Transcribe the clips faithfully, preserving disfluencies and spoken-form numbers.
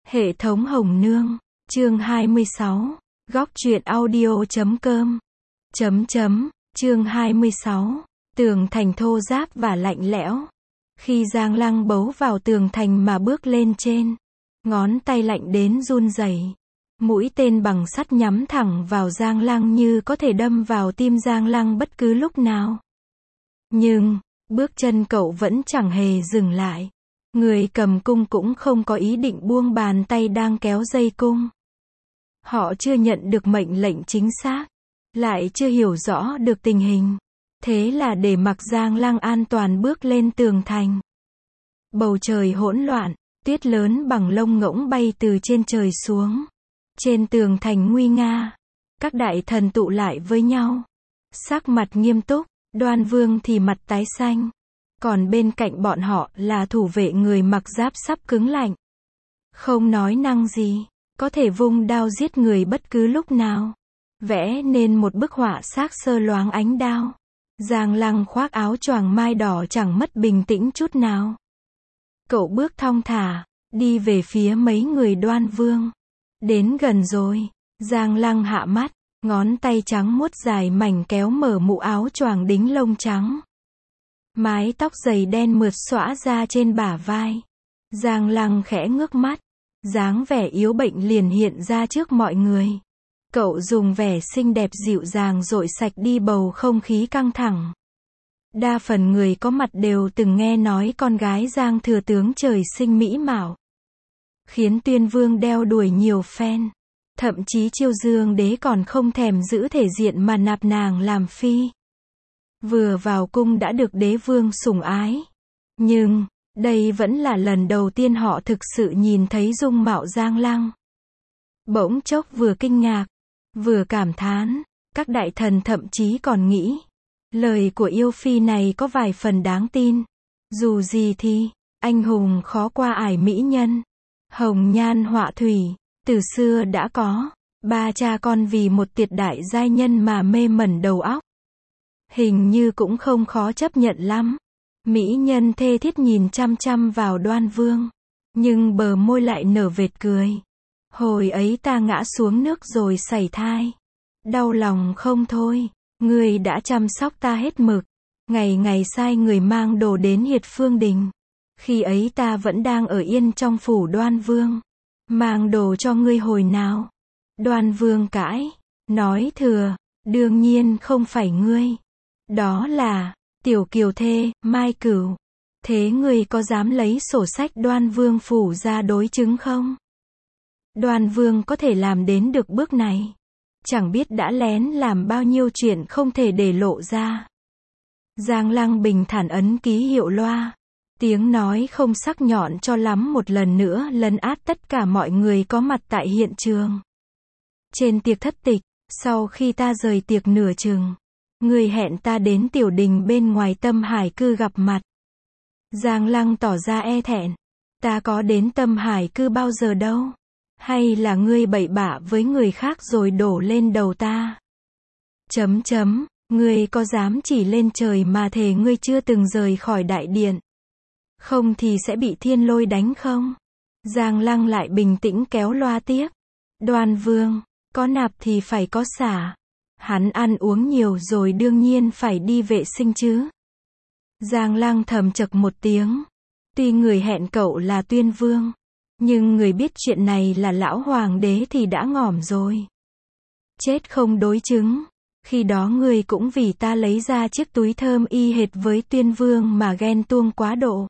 Hệ thống Hồng Nương, chương hai mươi sáu, góc truyện audio chấm com, chấm chấm, chương hai mươi sáu, tường thành thô ráp và lạnh lẽo. Khi Giang Lăng bấu vào tường thành mà bước lên trên, ngón tay lạnh đến run rẩy. Mũi tên bằng sắt nhắm thẳng vào Giang Lăng như có thể đâm vào tim Giang Lăng bất cứ lúc nào. Nhưng, bước chân cậu vẫn chẳng hề dừng lại. Người cầm cung cũng không có ý định buông bàn tay đang kéo dây cung. Họ chưa nhận được mệnh lệnh chính xác, lại chưa hiểu rõ được tình hình. Thế là để mặc Giang Lăng an toàn bước lên tường thành. Bầu trời hỗn loạn, tuyết lớn bằng lông ngỗng bay từ trên trời xuống. Trên tường thành nguy nga, các đại thần tụ lại với nhau. Sắc mặt nghiêm túc, Đoan Vương thì mặt tái xanh. Còn bên cạnh bọn họ là thủ vệ người mặc giáp sắp cứng lạnh. Không nói năng gì, có thể vung đao giết người bất cứ lúc nào. Vẽ nên một bức họa xác sơ loáng ánh đao. Giang Lăng khoác áo choàng mai đỏ chẳng mất bình tĩnh chút nào. Cậu bước thong thả, đi về phía mấy người Đoan Vương. Đến gần rồi, Giang Lăng hạ mắt, ngón tay trắng muốt dài mảnh kéo mở mũ áo choàng đính lông trắng. Mái tóc dày đen mượt xõa ra trên bả vai. Giang Lăng khẽ ngước mắt, dáng vẻ yếu bệnh liền hiện ra trước mọi người. Cậu dùng vẻ xinh đẹp dịu dàng dội sạch đi bầu không khí căng thẳng. Đa phần người có mặt đều từng nghe nói con gái Giang thừa tướng trời sinh mỹ mạo, khiến Tuyên Vương đeo đuổi nhiều phen. Thậm chí Chiêu Dương đế còn không thèm giữ thể diện mà nạp nàng làm phi. Vừa vào cung đã được đế vương sủng ái. Nhưng, đây vẫn là lần đầu tiên họ thực sự nhìn thấy dung mạo Giang Lăng. Bỗng chốc vừa kinh ngạc, vừa cảm thán, các đại thần thậm chí còn nghĩ, lời của yêu phi này có vài phần đáng tin. Dù gì thì, anh hùng khó qua ải mỹ nhân. Hồng nhan họa thủy, từ xưa đã có. Ba cha con vì một tuyệt đại giai nhân mà mê mẩn đầu óc. Hình như cũng không khó chấp nhận lắm. Mỹ nhân thê thiết nhìn chăm chăm vào Đoan Vương, nhưng bờ môi lại nở vệt cười. Hồi ấy ta ngã xuống nước rồi sảy thai, đau lòng không thôi. Ngươi đã chăm sóc ta hết mực, ngày ngày sai người mang đồ đến Hiệt Phương Đình. Khi ấy ta vẫn đang ở yên trong phủ Đoan Vương. Mang đồ cho ngươi hồi nào? Đoan Vương cãi, nói thừa, đương nhiên không phải ngươi. Đó là tiểu kiều thê, Mai Cửu. Thế ngươi có dám lấy sổ sách Đoan Vương phủ ra đối chứng không? Đoan Vương có thể làm đến được bước này, chẳng biết đã lén làm bao nhiêu chuyện không thể để lộ ra. Giang Lăng bình thản ấn ký hiệu loa. Tiếng nói không sắc nhọn cho lắm một lần nữa lấn át tất cả mọi người có mặt tại hiện trường. Trên tiệc thất tịch, sau khi ta rời tiệc nửa chừng, người hẹn ta đến tiểu đình bên ngoài Tâm Hải Cư gặp mặt. Giang Lăng tỏ ra e thẹn. Ta có đến Tâm Hải Cư bao giờ đâu. Hay là ngươi bậy bạ với người khác rồi đổ lên đầu ta? Chấm chấm, ngươi có dám chỉ lên trời mà thề ngươi chưa từng rời khỏi đại điện? Không thì sẽ bị thiên lôi đánh không? Giang Lăng lại bình tĩnh kéo loa tiếp. Đoan Vương, có nạp thì phải có xả. Hắn ăn uống nhiều rồi đương nhiên phải đi vệ sinh chứ. Giang Lăng thầm chậc một tiếng. Tuy người hẹn cậu là Tuyên Vương, nhưng người biết chuyện này là lão hoàng đế thì đã ngỏm rồi. Chết không đối chứng. Khi đó người cũng vì ta lấy ra chiếc túi thơm y hệt với Tuyên Vương mà ghen tuông quá độ.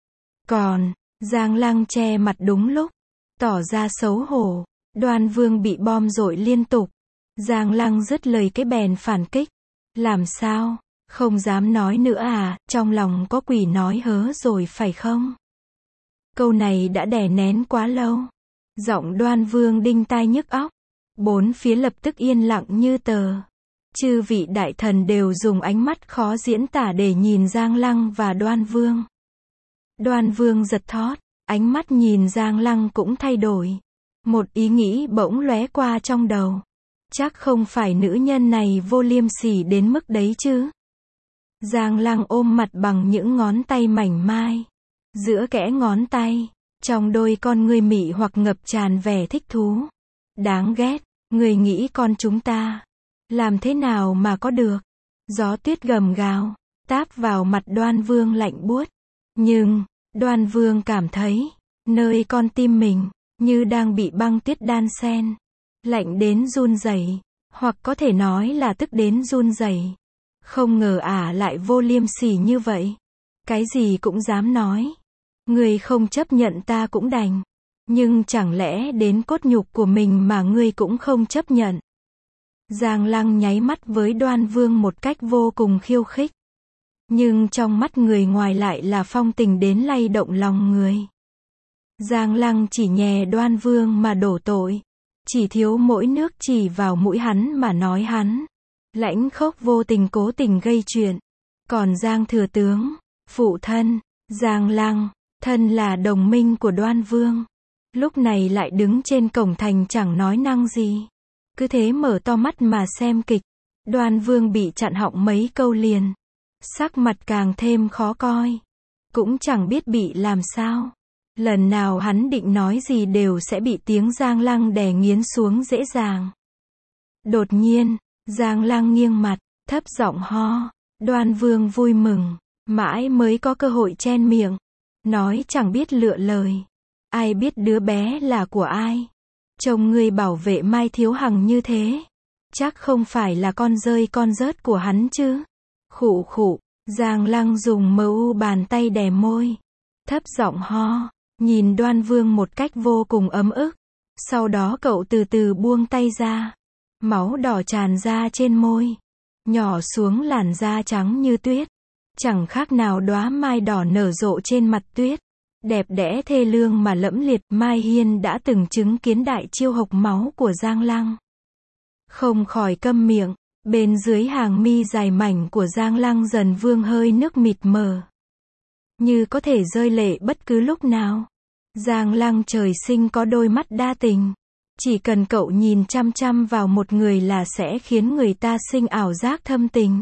Còn, Giang Lăng che mặt đúng lúc, tỏ ra xấu hổ. Đoan Vương bị bom dội liên tục. Giang Lăng dứt lời cái bèn phản kích. Làm sao, không dám nói nữa à, trong lòng có quỷ nói hớ rồi phải không? Câu này đã đè nén quá lâu. Giọng Đoan Vương đinh tai nhức óc. Bốn phía lập tức yên lặng như tờ. Chư vị đại thần đều dùng ánh mắt khó diễn tả để nhìn Giang Lăng và Đoan Vương. Đoan Vương giật thót, ánh mắt nhìn Giang Lăng cũng thay đổi. Một ý nghĩ bỗng lóe qua trong đầu. Chắc không phải nữ nhân này vô liêm sỉ đến mức đấy chứ. Giang Lăng ôm mặt bằng những ngón tay mảnh mai. Giữa kẽ ngón tay, Trong đôi con ngươi mị hoặc ngập tràn vẻ thích thú. Đáng ghét, người nghĩ con chúng ta. Làm thế nào mà có được? Gió tuyết gầm gào, táp vào mặt Đoan Vương lạnh buốt. Nhưng, Đoan Vương cảm thấy, nơi con tim mình, như đang bị băng tuyết đan xen. Lạnh đến run rẩy, hoặc có thể nói là tức đến run rẩy. Không ngờ ả lại vô liêm sỉ như vậy. Cái gì cũng dám nói. Ngươi không chấp nhận ta cũng đành. Nhưng chẳng lẽ đến cốt nhục của mình mà ngươi cũng không chấp nhận? Giang Lăng nháy mắt với Đoan Vương một cách vô cùng khiêu khích. Nhưng trong mắt người ngoài lại là phong tình đến lay động lòng người. Giang Lăng chỉ nhè Đoan Vương mà đổ tội. Chỉ thiếu mỗi nước chỉ vào mũi hắn mà nói hắn. Lãnh khốc vô tình cố tình gây chuyện. Còn Giang thừa tướng, phụ thân, Giang Lăng, thân là đồng minh của Đoan Vương. Lúc này lại đứng trên cổng thành chẳng nói năng gì. Cứ thế mở to mắt mà xem kịch. Đoan Vương bị chặn họng mấy câu liền. Sắc mặt càng thêm khó coi. Cũng chẳng biết bị làm sao. Lần nào hắn định nói gì đều sẽ bị tiếng Giang Lăng đè nghiến xuống dễ dàng. Đột nhiên, Giang Lăng nghiêng mặt, thấp giọng ho. Đoan Vương vui mừng, mãi mới có cơ hội chen miệng. Nói chẳng biết lựa lời. Ai biết đứa bé là của ai? Trông ngươi bảo vệ Mai Thiếu Hằng như thế. Chắc không phải là con rơi con rớt của hắn chứ? Khụ khụ, Giang Lăng dùng mờ u bàn tay đè môi. Thấp giọng ho, nhìn Đoan Vương một cách vô cùng ấm ức. Sau đó cậu từ từ buông tay ra. Máu đỏ tràn ra trên môi. Nhỏ xuống làn da trắng như tuyết. Chẳng khác nào đóa mai đỏ nở rộ trên mặt tuyết. Đẹp đẽ thê lương mà lẫm liệt. Mai Hiên đã từng chứng kiến đại chiêu hộc máu của Giang Lăng. Không khỏi câm miệng. Bên dưới hàng mi dài mảnh của Giang Lăng dần vương hơi nước mịt mờ. Như có thể rơi lệ bất cứ lúc nào. Giang Lăng trời sinh có đôi mắt đa tình. Chỉ cần cậu nhìn chăm chăm vào một người là sẽ khiến người ta sinh ảo giác thâm tình.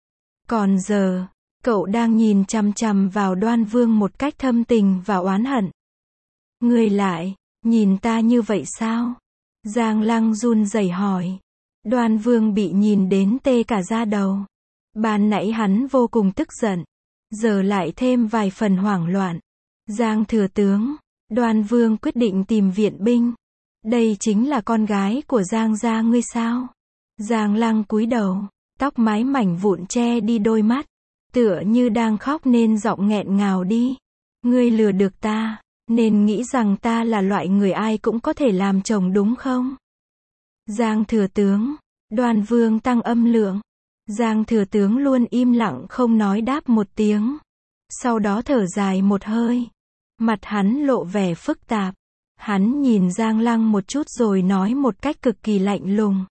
Còn giờ, cậu đang nhìn chăm chăm vào Đoan Vương một cách thâm tình và oán hận. Ngươi lại, nhìn ta như vậy sao? Giang Lăng run rẩy hỏi. Đoan Vương bị nhìn đến tê cả da đầu. Ban nãy hắn vô cùng tức giận. Giờ lại thêm vài phần hoảng loạn. Giang thừa tướng, Đoan Vương quyết định tìm viện binh. Đây chính là con gái của Giang gia ngươi sao? Giang Lăng cúi đầu, tóc mái mảnh vụn che đi đôi mắt. Tựa như đang khóc nên giọng nghẹn ngào đi. Ngươi lừa được ta, nên nghĩ rằng ta là loại người ai cũng có thể làm chồng đúng không? Giang thừa tướng, Đoan Vương tăng âm lượng. Giang thừa tướng luôn im lặng không nói đáp một tiếng. Sau đó thở dài một hơi. Mặt hắn lộ vẻ phức tạp. Hắn nhìn Giang Lăng một chút rồi nói một cách cực kỳ lạnh lùng.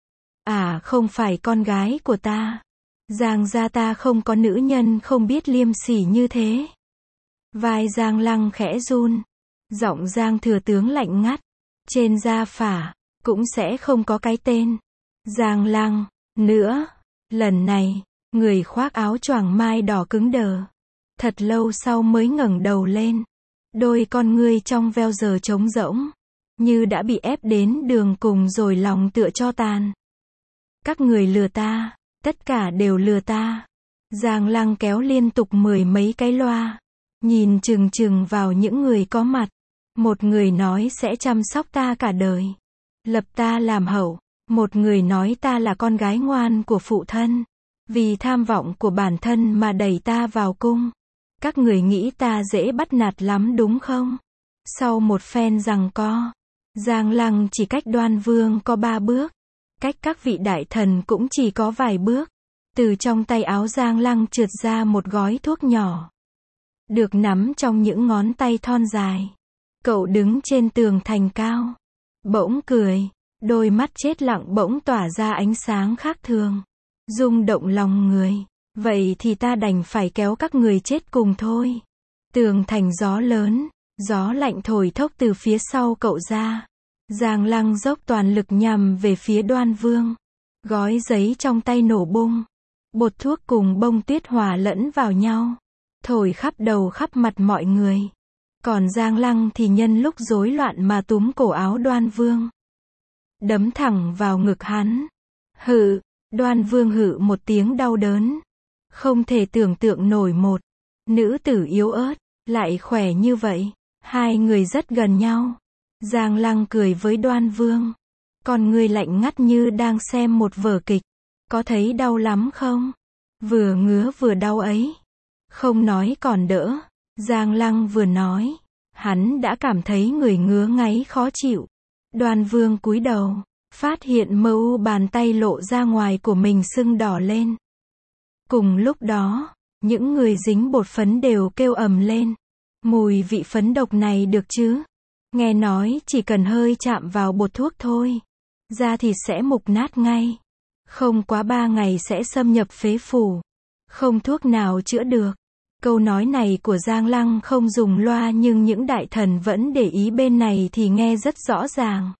À, không phải con gái của ta. Giang gia ta không có nữ nhân không biết liêm sỉ như thế. Vai Giang Lăng khẽ run. Giọng Giang thừa tướng lạnh ngắt. Trên da phả, cũng sẽ không có cái tên. Giang Lăng, nữa. Lần này, người khoác áo choàng mai đỏ cứng đờ. Thật lâu sau mới ngẩng đầu lên. Đôi con ngươi trong veo giờ trống rỗng. Như đã bị ép đến đường cùng rồi lòng tựa cho tàn. Các người lừa ta. Tất cả đều lừa ta. Giang Lăng kéo liên tục mười mấy cái loa. Nhìn chừng chừng vào những người có mặt. Một người nói sẽ chăm sóc ta cả đời. Lập ta làm hậu. Một người nói ta là con gái ngoan của phụ thân. Vì tham vọng của bản thân mà đẩy ta vào cung. Các người nghĩ ta dễ bắt nạt lắm đúng không? Sau một phen giằng co, Giang Lăng chỉ cách Đoan Vương có ba bước. Cách các vị đại thần cũng chỉ có vài bước. Từ trong tay áo Giang Lăng trượt ra một gói thuốc nhỏ. Được nắm trong những ngón tay thon dài. Cậu đứng trên tường thành cao. Bỗng cười. Đôi mắt chết lặng bỗng tỏa ra ánh sáng khác thường. Rung động lòng người. Vậy thì ta đành phải kéo các người chết cùng thôi. Tường thành gió lớn. Gió lạnh thổi thốc từ phía sau cậu ra. Giang Lăng dốc toàn lực nhằm về phía Đoan Vương. Gói giấy trong tay nổ bung. Bột thuốc cùng bông tuyết hòa lẫn vào nhau. Thổi khắp đầu khắp mặt mọi người. Còn Giang Lăng thì nhân lúc rối loạn mà túm cổ áo Đoan Vương. Đấm thẳng vào ngực hắn. Hự, Đoan Vương hự một tiếng đau đớn. Không thể tưởng tượng nổi một nữ tử yếu ớt, lại khỏe như vậy. Hai người rất gần nhau. Giang Lăng cười với Đoan Vương. Còn người lạnh ngắt như đang xem một vở kịch. Có thấy đau lắm không? Vừa ngứa vừa đau ấy. Không nói còn đỡ. Giang Lăng vừa nói. Hắn đã cảm thấy người ngứa ngáy khó chịu. Đoan Vương cúi đầu. Phát hiện mờ u bàn tay lộ ra ngoài của mình sưng đỏ lên. Cùng lúc đó, những người dính bột phấn đều kêu ầm lên. Mùi vị phấn độc này được chứ? Nghe nói chỉ cần hơi chạm vào bột thuốc thôi, da thịt sẽ mục nát ngay. Không quá ba ngày sẽ xâm nhập phế phủ. Không thuốc nào chữa được. Câu nói này của Giang Lăng không dùng loa nhưng những đại thần vẫn để ý bên này thì nghe rất rõ ràng.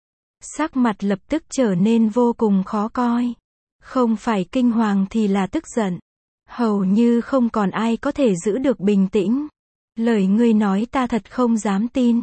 Sắc mặt lập tức trở nên vô cùng khó coi. Không phải kinh hoàng thì là tức giận. Hầu như không còn ai có thể giữ được bình tĩnh. Lời ngươi nói ta thật không dám tin.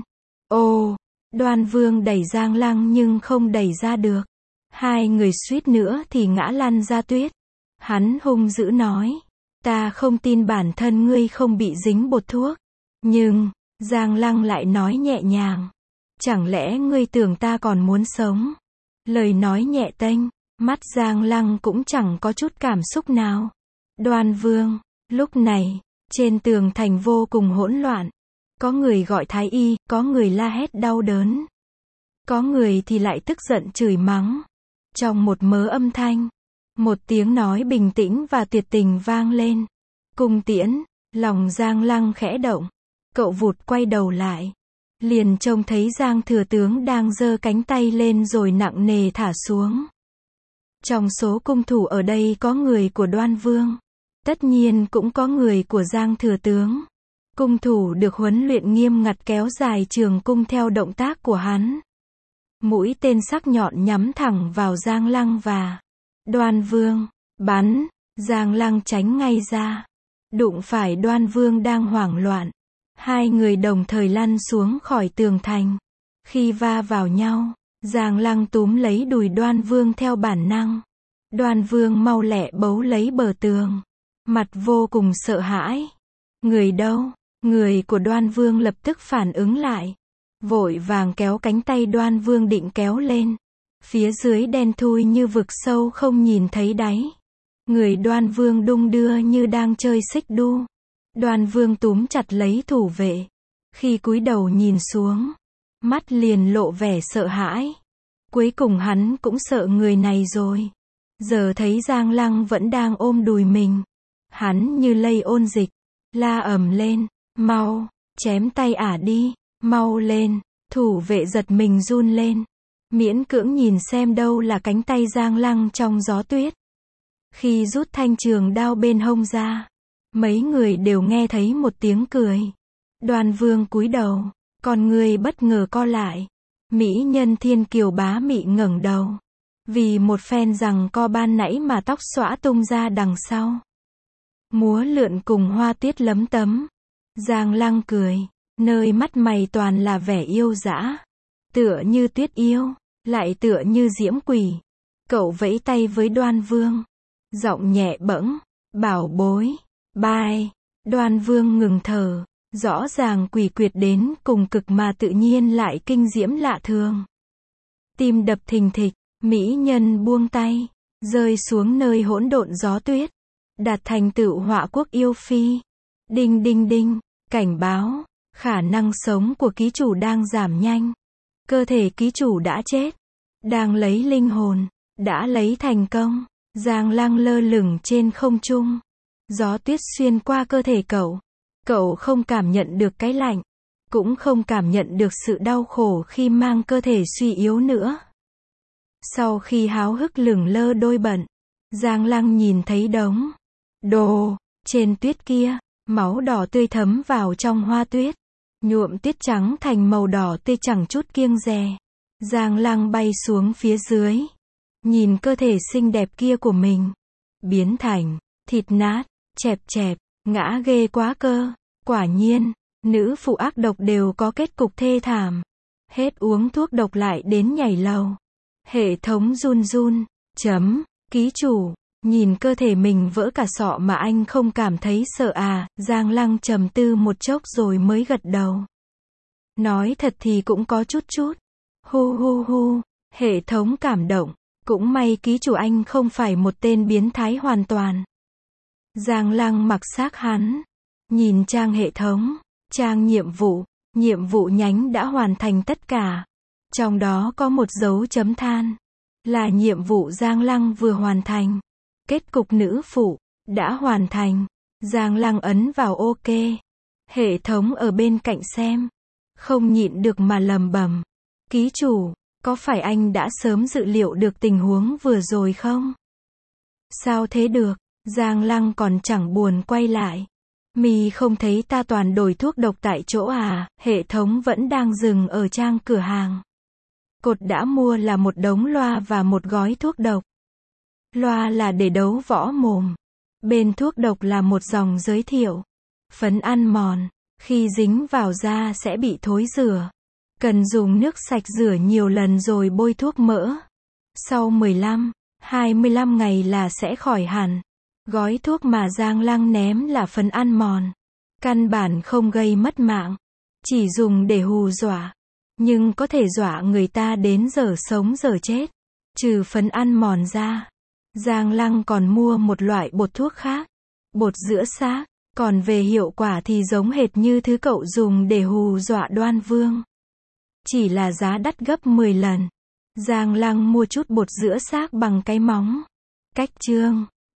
Ồ, Đoan Vương đẩy Giang Lăng nhưng không đẩy ra được. Hai người suýt nữa thì ngã lăn ra tuyết. Hắn hung dữ nói. Ta không tin bản thân ngươi không bị dính bột thuốc. Nhưng, Giang Lăng lại nói nhẹ nhàng. Chẳng lẽ ngươi tưởng ta còn muốn sống? Lời nói nhẹ tênh, mắt Giang Lăng cũng chẳng có chút cảm xúc nào. Đoan Vương, lúc này, trên tường thành vô cùng hỗn loạn. Có người gọi thái y, có người la hét đau đớn. Có người thì lại tức giận chửi mắng. Trong một mớ âm thanh, một tiếng nói bình tĩnh và tuyệt tình vang lên. Cung Tiễn, lòng Giang Lăng khẽ động. Cậu vụt quay đầu lại. Liền trông thấy Giang thừa tướng đang giơ cánh tay lên rồi nặng nề thả xuống. Trong số cung thủ ở đây có người của Đoan Vương. Tất nhiên cũng có người của Giang thừa tướng. Cung thủ được huấn luyện nghiêm ngặt kéo dài trường cung theo động tác của hắn. Mũi tên sắc nhọn nhắm thẳng vào Giang Lăng và Đoan Vương. Bắn, Giang Lăng tránh ngay ra. Đụng phải Đoan Vương đang hoảng loạn. Hai người đồng thời lăn xuống khỏi tường thành. Khi va vào nhau, Giang Lăng túm lấy đùi Đoan Vương theo bản năng. Đoan Vương mau lẹ bấu lấy bờ tường. Mặt vô cùng sợ hãi. Người đâu? Người của Đoan Vương lập tức phản ứng lại. Vội vàng kéo cánh tay Đoan Vương định kéo lên. Phía dưới đen thui như vực sâu không nhìn thấy đáy. Người Đoan Vương đung đưa như đang chơi xích đu. Đoan Vương túm chặt lấy thủ vệ. Khi cúi đầu nhìn xuống, mắt liền lộ vẻ sợ hãi. Cuối cùng hắn cũng sợ người này rồi. Giờ thấy Giang Lăng vẫn đang ôm đùi mình. Hắn như lây ôn dịch. La ầm lên. Mau, chém tay ả đi. Mau lên. Thủ vệ giật mình run lên. Miễn cưỡng nhìn xem đâu là cánh tay Giang Lăng trong gió tuyết. Khi rút thanh trường đao bên hông ra, mấy người đều nghe thấy một tiếng cười. Đoan Vương cúi đầu, con người bất ngờ co lại. Mỹ nhân thiên kiều bá mị ngẩng đầu. Vì một phen rằng co ban nãy mà tóc xõa tung ra đằng sau. Múa lượn cùng hoa tuyết lấm tấm. Giang Lăng cười, nơi mắt mày toàn là vẻ yêu dã. Tựa như tuyết yêu, lại tựa như diễm quỷ. Cậu vẫy tay với Đoan Vương. Giọng nhẹ bẫng, bảo bối, bye. Đoan Vương ngừng thở, rõ ràng quỷ quyệt đến cùng cực mà tự nhiên lại kinh diễm lạ thường. Tim đập thình thịch, mỹ nhân buông tay, rơi xuống nơi hỗn độn gió tuyết. Đạt thành tựu họa quốc yêu phi. Đinh đinh đinh, cảnh báo, khả năng sống của ký chủ đang giảm nhanh. Cơ thể ký chủ đã chết. Đang lấy linh hồn, đã lấy thành công. Giang Lăng lơ lửng trên không trung. Gió tuyết xuyên qua cơ thể cậu. Cậu không cảm nhận được cái lạnh. Cũng không cảm nhận được sự đau khổ khi mang cơ thể suy yếu nữa. Sau khi háo hức lửng lơ đôi bận, Giang Lăng nhìn thấy đống đồ trên tuyết kia. Máu đỏ tươi thấm vào trong hoa tuyết. Nhuộm tuyết trắng thành màu đỏ tươi chẳng chút kiêng dè. Giang Lăng bay xuống phía dưới. Nhìn cơ thể xinh đẹp kia của mình. Biến thành thịt nát, chẹp chẹp, ngã ghê quá cơ. Quả nhiên, Nữ phụ ác độc đều có kết cục thê thảm. Hết uống thuốc độc lại đến nhảy lầu. Hệ thống run run. Chấm. Ký chủ. Nhìn cơ thể mình vỡ cả sọ mà anh không cảm thấy sợ à? Giang Lăng trầm tư một chốc rồi mới gật đầu. Nói thật thì cũng có chút chút. Hu hu hu. Hệ thống cảm động. Cũng may ký chủ anh không phải một tên biến thái hoàn toàn. Giang Lăng mặc xác hắn. Nhìn trang hệ thống. Trang nhiệm vụ. Nhiệm vụ nhánh đã hoàn thành tất cả. Trong đó có một dấu chấm than. Là nhiệm vụ Giang Lăng vừa hoàn thành. Kết cục nữ phụ. Đã hoàn thành. Giang Lăng ấn vào OK. Hệ thống ở bên cạnh xem. Không nhịn được mà lầm bầm. Ký chủ. Có phải anh đã sớm dự liệu được tình huống vừa rồi không? Sao thế được? Giang Lăng còn chẳng buồn quay lại. Mì không thấy ta toàn đổi thuốc độc tại chỗ à? Hệ thống vẫn đang dừng ở trang cửa hàng. Cột đã mua là một đống loa và một gói thuốc độc. Loa là để đấu võ mồm. Bên thuốc độc là một dòng giới thiệu. Phấn ăn mòn. Khi dính vào da sẽ bị thối rửa. Cần dùng nước sạch rửa nhiều lần rồi bôi thuốc mỡ. Sau mười lăm, hai mươi lăm ngày là sẽ khỏi hẳn. Gói thuốc mà Giang Lăng ném là phấn ăn mòn. Căn bản không gây mất mạng. Chỉ dùng để hù dọa. Nhưng có thể dọa người ta đến giờ sống giờ chết. Trừ phấn ăn mòn ra. Giang Lăng còn mua một loại bột thuốc khác. Bột giữa xác. Còn về hiệu quả thì giống hệt như thứ cậu dùng để hù dọa Đoan Vương. Chỉ là giá đắt gấp mười lần. Giang Lăng mua chút bột giữa xác bằng cái móng. Cách chương.